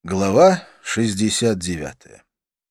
Глава 69.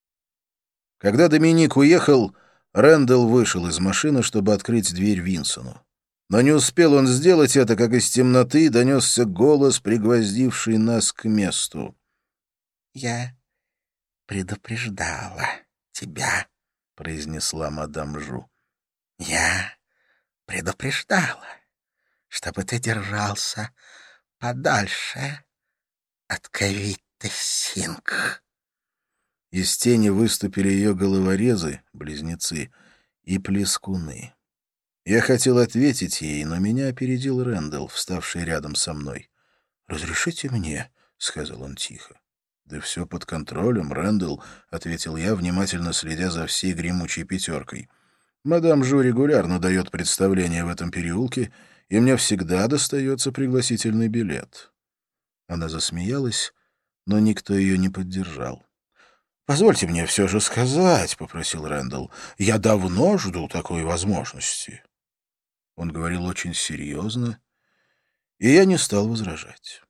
Когда Доминик уехал, Рэндалл вышел из машины, чтобы открыть дверь Винсону. Но не успел он сделать это, как из темноты донесся голос, пригвоздивший нас к месту. «Я предупреждала тебя», — произнесла мадам Жу. «Я предупреждала, чтобы ты держался подальше от Кавитта-Синг». Из тени выступили ее головорезы, близнецы, и плескуны. Я хотел ответить ей, но меня опередил Рэндалл, вставший рядом со мной. «Разрешите мне?» — сказал он тихо. «Да все под контролем, Рэндалл», — ответил я, внимательно следя за всей гремучей пятеркой. «Мадам Жу регулярно дает представление в этом переулке, и мне всегда достается пригласительный билет». Она засмеялась, но никто ее не поддержал. «Позвольте мне все же сказать», — попросил Рэндалл. «Я давно жду такой возможности». Он говорил очень серьезно, и я не стал возражать.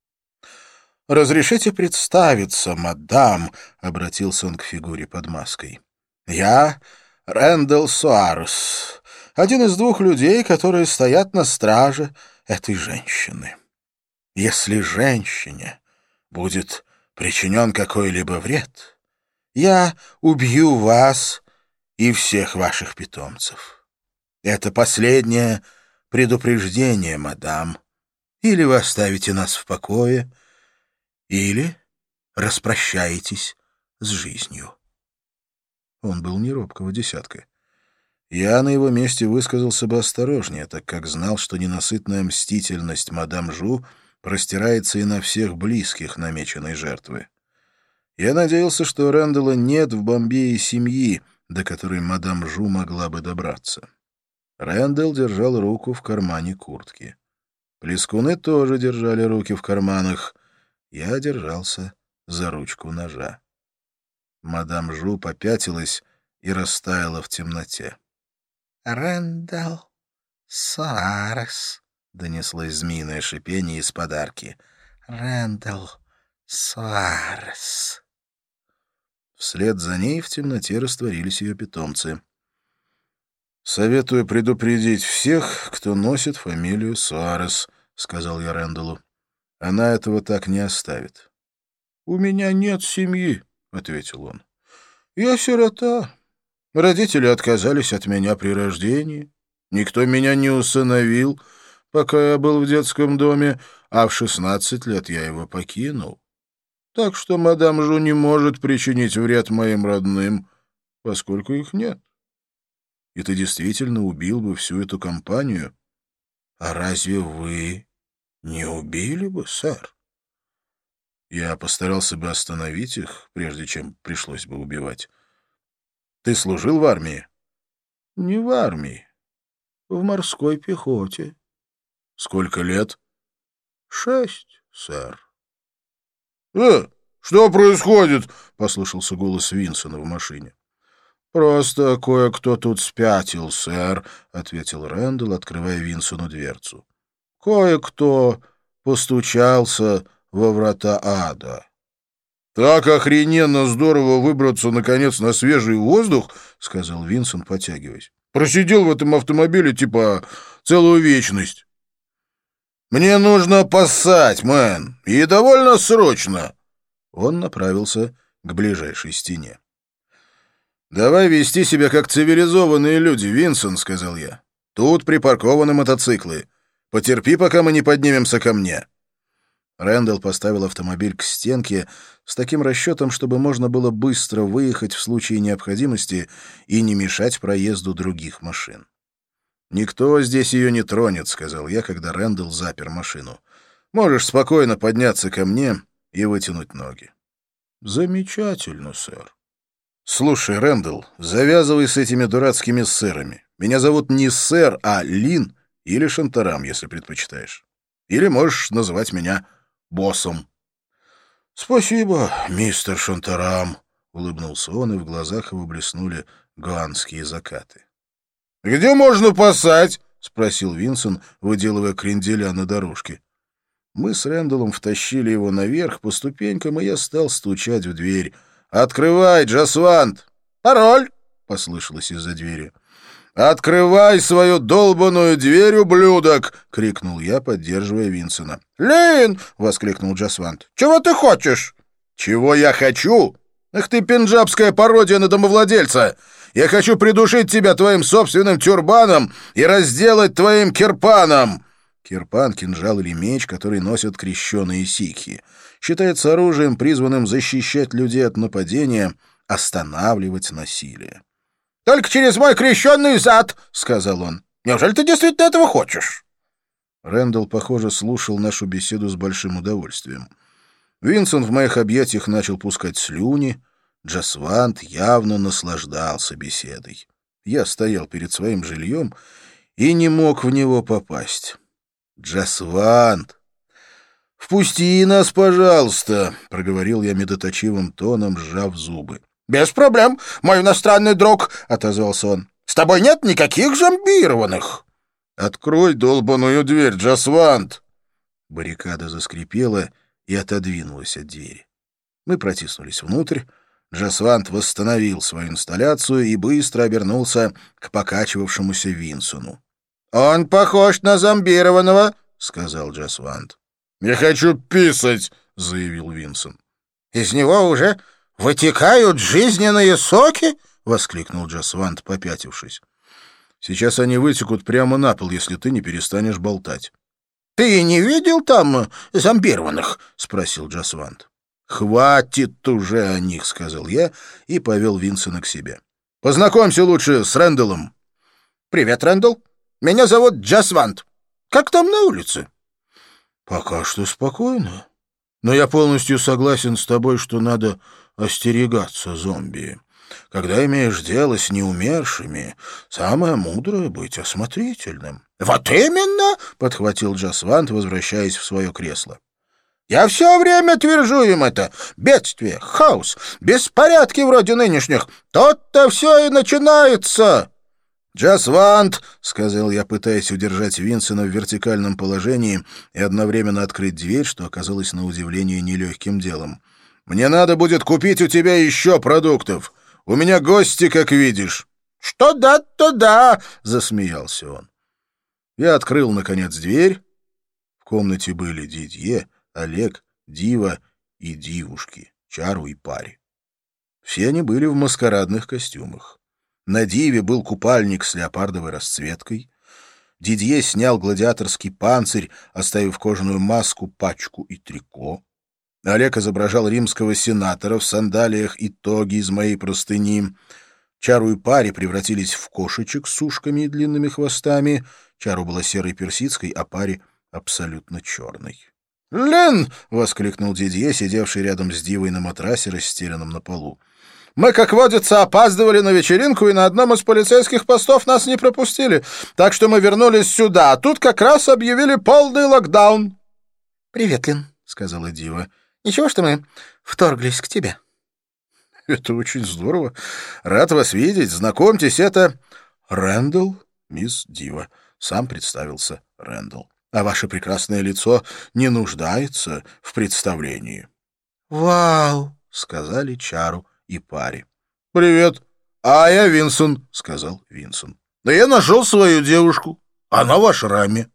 «Разрешите представиться, мадам», — обратился он к фигуре под маской. «Я Рэндалл Суарес, один из двух людей, которые стоят на страже этой женщины. Если женщине будет причинен какой-либо вред, я убью вас и всех ваших питомцев. Это последнее предупреждение, мадам. Или вы оставите нас в покое, или распрощаетесь с жизнью». Он был не робкого десятка. Я на его месте высказался бы осторожнее, так как знал, что ненасытная мстительность мадам Жу простирается и на всех близких намеченной жертвы. Я надеялся, что у Рэндалла нет в Бомбее семьи, до которой мадам Жу могла бы добраться. Рэндалл держал руку в кармане куртки. Плескуны тоже держали руки в карманах. Я держался за ручку ножа. Мадам Жу попятилась и растаяла в темноте. «Рэндалл Суарес», — донеслось змеиное шипение из подарки. «Рэндалл Суарес». Вслед за ней в темноте растворились ее питомцы. «Советую предупредить всех, кто носит фамилию Суарес», — сказал я Рэндаллу. «Она этого так не оставит». «У меня нет семьи», — ответил он. «Я сирота. Родители отказались от меня при рождении. Никто меня не усыновил, пока я был в детском доме, а в 16 лет я его покинул. Так что мадам Жу не может причинить вред моим родным, поскольку их нет. И ты действительно убил бы всю эту компанию? А разве вы не убили бы, сэр?» Я постарался бы остановить их, прежде чем пришлось бы убивать. Ты служил в армии? Не в армии. В морской пехоте. Сколько лет? 6, сэр. Что происходит? Послышался голос Винсона в машине. Просто кое-кто тут спятил, сэр, ответил Рэндалл, открывая Винсону дверцу. Кое-кто постучался во врата ада. «Так охрененно здорово выбраться, наконец, на свежий воздух», — сказал Винсон, потягиваясь. «Просидел в этом автомобиле, типа, целую вечность». «Мне нужно поссать, мэн, и довольно срочно». Он направился к ближайшей стене. «Давай вести себя как цивилизованные люди, Винсон», — сказал я. «Тут припаркованы мотоциклы. Потерпи, пока мы не поднимемся ко мне». Рэндалл поставил автомобиль к стенке с таким расчетом, чтобы можно было быстро выехать в случае необходимости и не мешать проезду других машин. «Никто здесь ее не тронет», — сказал я, когда Рэндалл запер машину. «Можешь спокойно подняться ко мне и вытянуть ноги». «Замечательно, сэр». «Слушай, Рэндалл, завязывай с этими дурацкими сэрами. Меня зовут не сэр, а Лин или Шантарам, если предпочитаешь. Или можешь называть меня боссом». «Спасибо, мистер Шантарам», — улыбнулся он, и в глазах его блеснули гоанские закаты. «Где можно поссать?» — спросил Винсон, выделывая кренделя на дорожке. Мы с Рэндаллом втащили его наверх по ступенькам, и я стал стучать в дверь. «Открывай, Джасвант!» «Пароль!» — послышалось из-за двери. «Открывай свою долбаную дверь, ублюдок!» — крикнул я, поддерживая Винсена. «Лин!» — воскликнул Джасвант. «Чего ты хочешь?» «Чего я хочу? Ах ты, пенджабская пародия на домовладельца! Я хочу придушить тебя твоим собственным тюрбаном и разделать твоим кирпаном!» Кирпан — кинжал или меч, который носят крещеные сикхи. Считается оружием, призванным защищать людей от нападения, останавливать насилие. «Только через мой крещенный зад!» — сказал он. «Неужели ты действительно этого хочешь?» Рэндалл, похоже, слушал нашу беседу с большим удовольствием. Винсент в моих объятиях начал пускать слюни. Джасвант явно наслаждался беседой. Я стоял перед своим жильем и не мог в него попасть. «Джасвант! Впусти нас, пожалуйста!» — проговорил я медоточивым тоном, сжав зубы. «Без проблем, мой иностранный друг», — отозвался он. «С тобой нет никаких зомбированных». «Открой долбаную дверь, Джасвант!» Баррикада заскрипела и отодвинулась от двери. Мы протиснулись внутрь. Джасвант восстановил свою инсталляцию и быстро обернулся к покачивавшемуся Винсону. «Он похож на зомбированного», — сказал Джасвант. «Я хочу писать», — заявил Винсон. «Из него уже вытекают жизненные соки?» — воскликнул Джасвант, попятившись. «Сейчас они вытекут прямо на пол, если ты не перестанешь болтать». «Ты не видел там зомбированных?» — спросил Джасвант. «Хватит уже о них», — сказал я и повел Винсона к себе. «Познакомься лучше с Рэндаллом». «Привет, Рэндалл. Меня зовут Джасвант. Как там на улице?» «Пока что спокойно. Но я полностью согласен с тобой, что надо остерегаться зомби. Когда имеешь дело с неумершими, самое мудрое — быть осмотрительным». «Вот именно!» — подхватил Джасвант, возвращаясь в свое кресло. «Я все время твержу им это. Бедствие, хаос, беспорядки вроде нынешних. Тут-то все и начинается!» «Джасвант!» — сказал я, пытаясь удержать Винсена в вертикальном положении и одновременно открыть дверь, что оказалось на удивление нелегким делом. «Мне надо будет купить у тебя еще продуктов. У меня гости, как видишь». «Что да, то да!» — засмеялся он. Я открыл, наконец, дверь. В комнате были Дидье, Олег, Дива и девушки, Чару и Пари. Все они были в маскарадных костюмах. На Диве был купальник с леопардовой расцветкой. Дидье снял гладиаторский панцирь, оставив кожаную маску, пачку и трико. Олег изображал римского сенатора в сандалиях и тоге из моей простыни. Чару и Пари превратились в кошечек с ушками и длинными хвостами. Чару была серой персидской, а Пари — абсолютно черной. «Лин!» — воскликнул Дидье, сидевший рядом с Дивой на матрасе, расстеленном на полу. «Мы, как водится, опаздывали на вечеринку, и на одном из полицейских постов нас не пропустили, так что мы вернулись сюда, а тут как раз объявили полный локдаун». «Привет, Лин», — сказала Дива. «Ничего, что мы вторглись к тебе?» «Это очень здорово. Рад вас видеть. Знакомьтесь, это Рэндалл, мисс Дива». Сам представился Рэндалл. «А ваше прекрасное лицо не нуждается в представлении». «Вау!» — сказали Чару и Пари. «Привет. А я Винсон», — сказал Винсон. «Да я нашел свою девушку. Она в ашраме».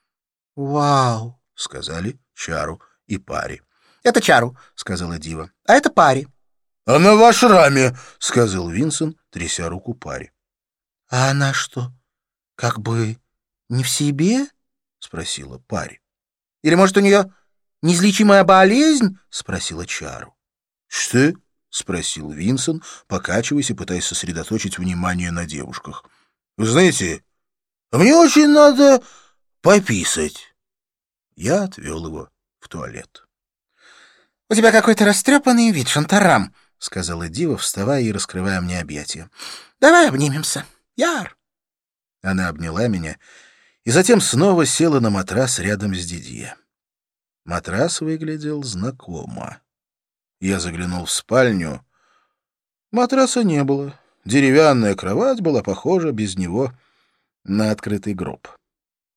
«Вау!» — сказали Чару и Пари. «Это Чару», — сказала Дива. «А это Пари». «Она в ашраме», — сказал Винсон, тряся руку Пари. «А она что, как бы не в себе?» — спросила Пари. «Или, может, у нее неизлечимая болезнь?» — спросила Чару. «Что?» — спросил Винсон, покачиваясь и пытаясь сосредоточить внимание на девушках. «Вы знаете, мне очень надо пописать». Я отвел его в туалет. «У тебя какой-то растрепанный вид, Шантарам», — сказала Дива, вставая и раскрывая мне объятия. «Давай обнимемся. Яр». Она обняла меня и затем снова села на матрас рядом с Дидье. Матрас выглядел знакомо. Я заглянул в спальню. Матраса не было. Деревянная кровать была похожа без него на открытый гроб.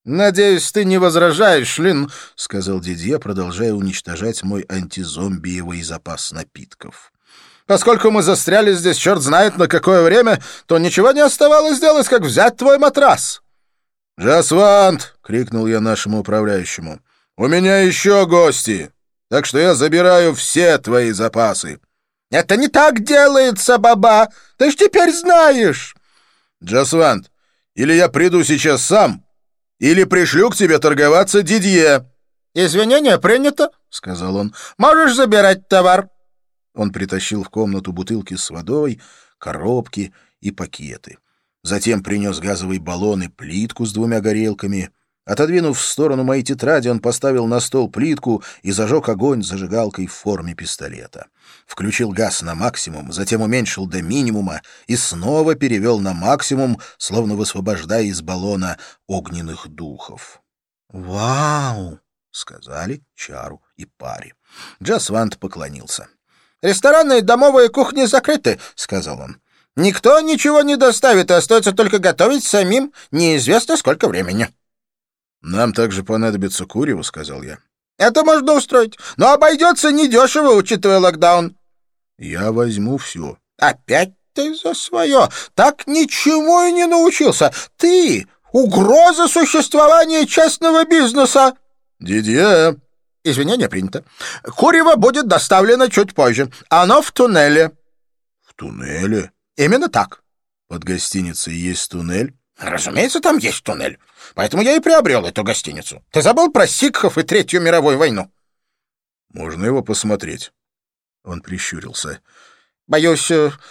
«Надеюсь, ты не возражаешь, Лин», — сказал Дидье, продолжая уничтожать мой антизомбиевый запас напитков. «Поскольку мы застряли здесь черт знает на какое время, то ничего не оставалось делать, как взять твой матрас». «Джасвант!» — крикнул я нашему управляющему. «У меня еще гости, так что я забираю все твои запасы». «Это не так делается, баба! Ты ж теперь знаешь!» «Джасвант, или я приду сейчас сам, или пришлю к тебе торговаться Дидье». «Извинения принято», — сказал он. «Можешь забирать товар». Он притащил в комнату бутылки с водой, коробки и пакеты. Затем принес газовый баллон и плитку с 2 горелками. Отодвинув в сторону мои тетради, он поставил на стол плитку и зажег огонь зажигалкой в форме пистолета. Включил газ на максимум, затем уменьшил до минимума и снова перевел на максимум, словно высвобождая из баллона огненных духов. «Вау!» — сказали Чару и Пари. Джасвант поклонился. «Ресторанные и домовые кухни закрыты», — сказал он. «Никто ничего не доставит, и остается только готовить самим неизвестно сколько времени». «Нам также понадобится курево», — сказал я. «Это можно устроить, но обойдется недешево, учитывая локдаун». «Я возьму все». «Опять ты за свое. Так ничему и не научился. Ты — угроза существования частного бизнеса». «Дидье». «Извинения принято. Курево будет доставлено чуть позже. Оно в туннеле». «В туннеле?» «Именно так». «Под гостиницей есть туннель?» «Разумеется, там есть туннель. Поэтому я и приобрел эту гостиницу. Ты забыл про сикхов и Третью мировую войну?» «Можно его посмотреть?» Он прищурился. «Боюсь,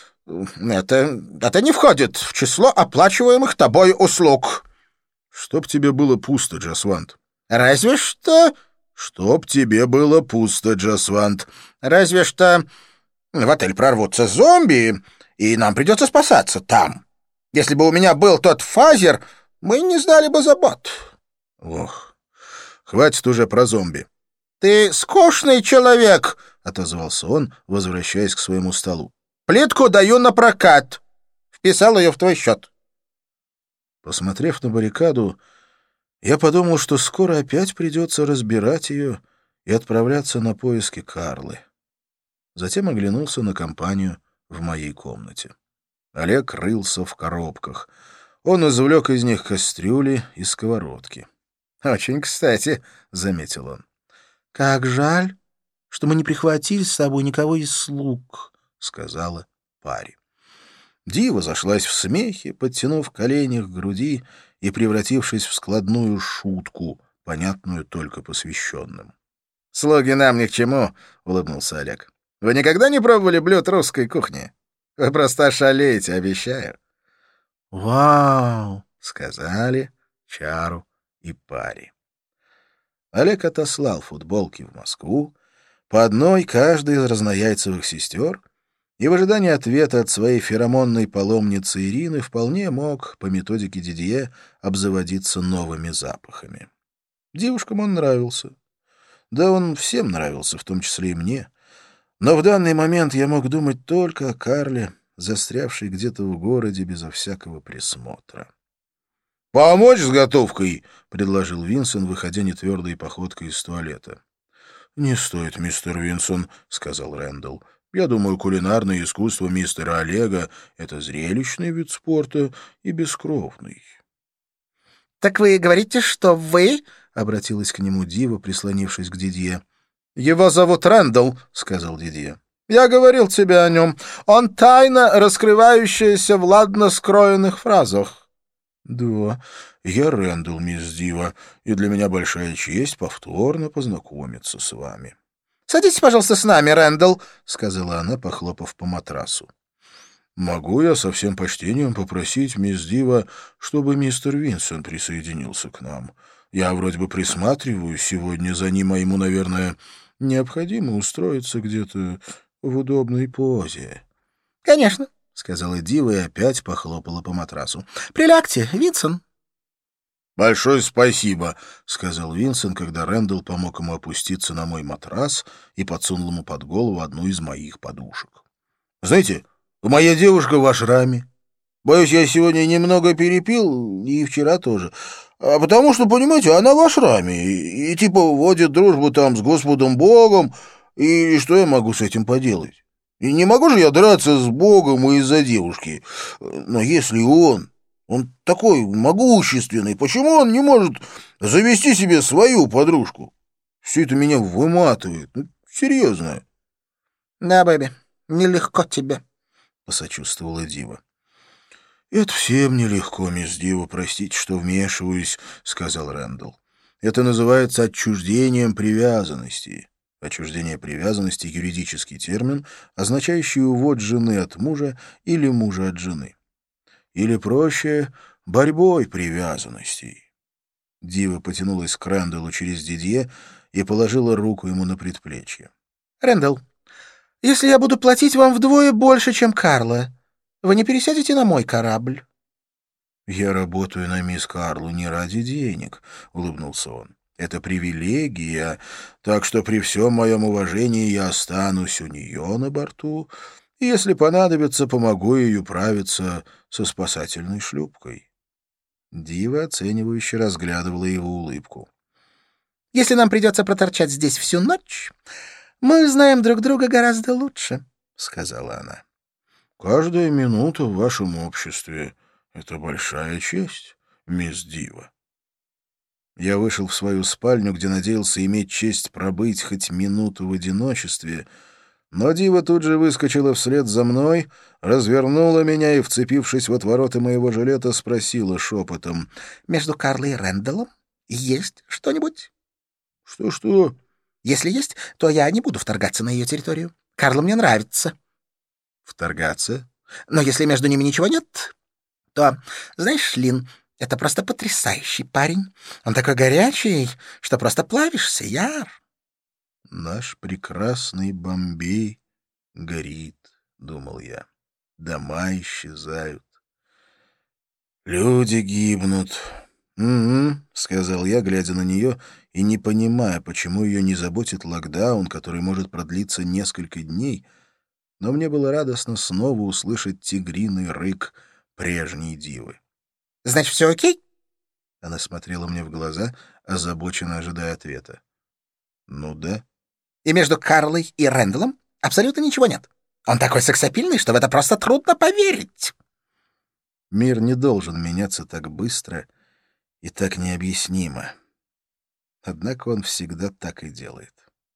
это не входит в число оплачиваемых тобой услуг». «Чтоб тебе было пусто, Джасвант». «Разве что...» «Чтоб тебе было пусто, Джасвант». «Разве что в отель прорвутся зомби, и нам придется спасаться там. Если бы у меня был тот фазер, мы не знали бы забот». «Ох, хватит уже про зомби». «Ты скучный человек», — отозвался он, возвращаясь к своему столу. «Плитку даю на прокат. Вписал ее в твой счет». Посмотрев на баррикаду, я подумал, что скоро опять придется разбирать ее и отправляться на поиски Карлы. Затем оглянулся на компанию в моей комнате. Олег рылся в коробках. Он извлек из них кастрюли и сковородки. «Очень кстати», — заметил он. «Как жаль, что мы не прихватили с собой никого из слуг», — сказала Пари. Дива зашлась в смехе, подтянув колени к груди и превратившись в складную шутку, понятную только посвященным. «Слуги нам ни к чему», — улыбнулся Олег. «Вы никогда не пробовали блюд русской кухни? Вы просто ошалеете, обещаю». «Вау!» — сказали Чару и Пари. Олег отослал футболки в Москву, по одной каждой из разнояйцевых сестер, и в ожидании ответа от своей феромонной паломницы Ирины вполне мог, по методике Дидье, обзаводиться новыми запахами. Девушкам он нравился. Да он всем нравился, в том числе и мне. Но в данный момент я мог думать только о Карле, застрявшей где-то в городе безо всякого присмотра. «Помочь с готовкой?» — предложил Винсон, выходя нетвердой походкой из туалета. «Не стоит, мистер Винсон», — сказал Рэндалл. «Я думаю, кулинарное искусство мистера Олега — это зрелищный вид спорта и бескровный». «Так вы говорите, что вы...» — обратилась к нему Дива, прислонившись к Дидье. «Его зовут Рэндалл», — сказал Дидье. «Я говорил тебе о нем. Он тайна, раскрывающаяся в ладно скроенных фразах». «Да, я Рэндалл, мисс Дива, и для меня большая честь повторно познакомиться с вами». «Садитесь, пожалуйста, с нами, Рэндалл», — сказала она, похлопав по матрасу. «Могу я со всем почтением попросить мисс Дива, чтобы мистер Винсон присоединился к нам? Я вроде бы присматриваю сегодня за ним, а ему, наверное, необходимо устроиться где-то в удобной позе». «Конечно», — сказала Дива и опять похлопала по матрасу. «Прилягте, Винсон». «Большое спасибо», — сказал Винсон, когда Рэндалл помог ему опуститься на мой матрас и подсунул ему под голову одну из моих подушек. «Знаете, моя девушка в ашраме. Боюсь, я сегодня немного перепил, и вчера тоже. А потому что, понимаете, она в ашраме и типа водит дружбу там с Господом Богом, и что я могу с этим поделать? И не могу же я драться с Богом из-за девушки. Но если он такой могущественный, почему он не может завести себе свою подружку? Все это меня выматывает. Ну, серьезно. — Да, Бэби, нелегко тебе, — посочувствовала Дива. «Это всем нелегко, мисс Дива, простите, что вмешиваюсь», — сказал Рэндалл. «Это называется отчуждением привязанности». Отчуждение привязанности — юридический термин, означающий увод жены от мужа или мужа от жены. Или проще — борьбой привязанностей. Дива потянулась к Рэндаллу через Дидье и положила руку ему на предплечье. — Рэндалл, если я буду платить вам вдвое больше, чем Карла, вы не пересядете на мой корабль? — Я работаю на мисс Карлу не ради денег, — улыбнулся он. — Это привилегия, так что при всем моем уважении я останусь у нее на борту, и, если понадобится, помогу ей управиться со спасательной шлюпкой. Дива оценивающе разглядывала его улыбку. — Если нам придется проторчать здесь всю ночь, мы знаем друг друга гораздо лучше, — сказала она. — Каждая минута в вашем обществе — это большая честь, мисс Дива. Я вышел в свою спальню, где надеялся иметь честь пробыть хоть минуту в одиночестве, но Дива тут же выскочила вслед за мной, развернула меня и, вцепившись в отвороты моего жилета, спросила шепотом: Между Карлой и Рэндаллом есть что-нибудь? «Что-что?» Если есть, то я не буду вторгаться на ее территорию. Карла мне нравится. «Вторгаться?» Но если между ними ничего нет, то, знаешь, Лин, это просто потрясающий парень. Он такой горячий, что просто плавишься, Яр. «Наш прекрасный Бомбей горит», — думал я. «Дома исчезают. Люди гибнут». «Угу», — сказал я, глядя на нее и не понимая, почему ее не заботит локдаун, который может продлиться несколько дней, но мне было радостно снова услышать тигриный рык прежней Дивы. Значит, все окей? Она смотрела мне в глаза, озабоченно ожидая ответа. «Ну да». И между Карлой и Рэндаллом абсолютно ничего нет. Он такой сексапильный, что в это просто трудно поверить. Мир не должен меняться так быстро и так необъяснимо. Однако он всегда так и делает.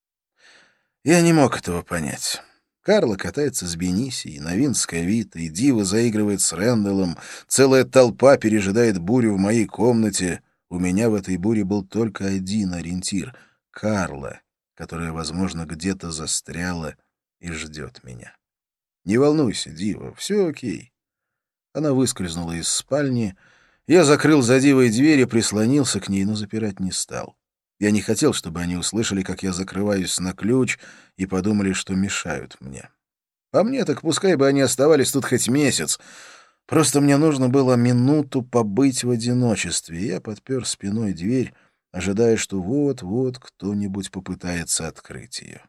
Я не мог этого понять. Карла катается с Бенисией, Новин с Кавитой, Дива заигрывает с Рэндаллом, целая толпа пережидает бурю в моей комнате. У меня в этой буре был только один ориентир — Карла, которая, возможно, где-то застряла и ждет меня. «Не волнуйся, Дива, все окей». Она выскользнула из спальни. Я закрыл за Дивой дверь и прислонился к ней, но запирать не стал. Я не хотел, чтобы они услышали, как я закрываюсь на ключ, и подумали, что мешают мне. По мне, так пускай бы они оставались тут хоть месяц. Просто мне нужно было минуту побыть в одиночестве, и я подпер спиной дверь, ожидая, что вот-вот кто-нибудь попытается открыть ее.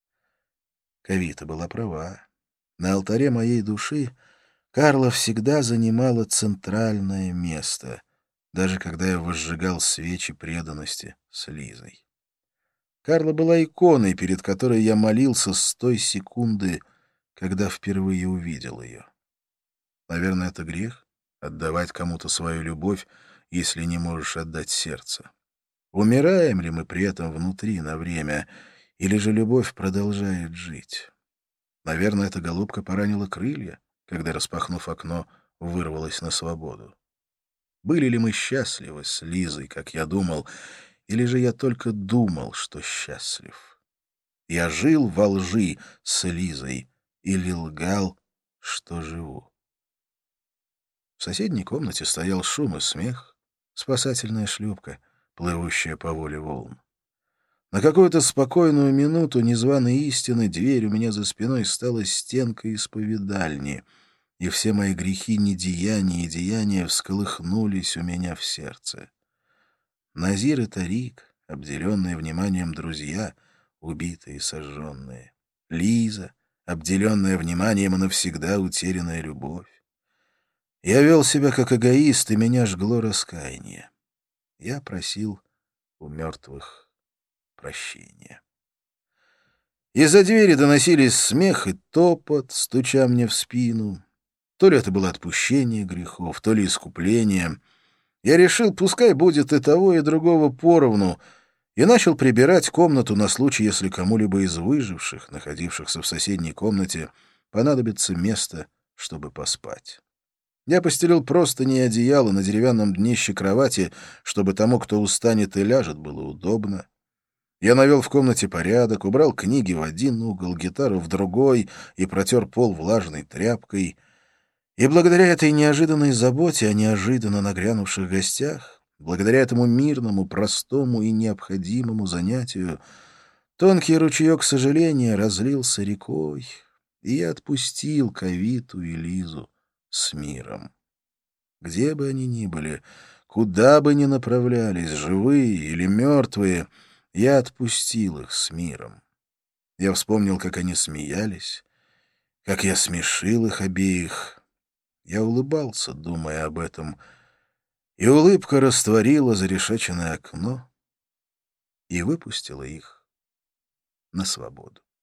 Кавита была права. На алтаре моей души Карла всегда занимала центральное место, даже когда я возжигал свечи преданности с Лизой. Карла была иконой, перед которой я молился с той секунды, когда впервые увидел ее. Наверное, это грех — отдавать кому-то свою любовь, если не можешь отдать сердце. Умираем ли мы при этом внутри на время, или же любовь продолжает жить? Наверное, эта голубка поранила крылья, когда, распахнув окно, вырвалась на свободу. Были ли мы счастливы с Лизой, как я думал, или же я только думал, что счастлив? Я жил во лжи с Лизой или лгал, что живу? В соседней комнате стоял шум и смех, спасательная шлюпка, плывущая по воле волн. На какую-то спокойную минуту незваной истины дверь у меня за спиной стала стенкой исповедальни, и все мои грехи недеяния и деяния всколыхнулись у меня в сердце. Назир и Тарик, обделенные вниманием друзья, убитые и сожженные. Лиза, обделенная вниманием и навсегда утерянная любовь. Я вел себя как эгоист, и меня жгло раскаяние. Я просил у мертвых прощения. Из-за двери доносились смех и топот, стуча мне в спину. То ли это было отпущение грехов, то ли искупление. Я решил, пускай будет и того, и другого поровну, и начал прибирать комнату на случай, если кому-либо из выживших, находившихся в соседней комнате, понадобится место, чтобы поспать. Я постелил простыни и одеяло на деревянном днище кровати, чтобы тому, кто устанет и ляжет, было удобно. Я навел в комнате порядок, убрал книги в один угол, гитару в другой и протер пол влажной тряпкой. И благодаря этой неожиданной заботе о неожиданно нагрянувших гостях, благодаря этому мирному, простому и необходимому занятию, тонкий ручеек сожаления разлился рекой, и я отпустил Кавиту и Лизу с миром. Где бы они ни были, куда бы ни направлялись, живые или мертвые, я отпустил их с миром. Я вспомнил, как они смеялись, как я смешил их обеих. Я улыбался, думая об этом, и улыбка растворила зарешеченное окно и выпустила их на свободу.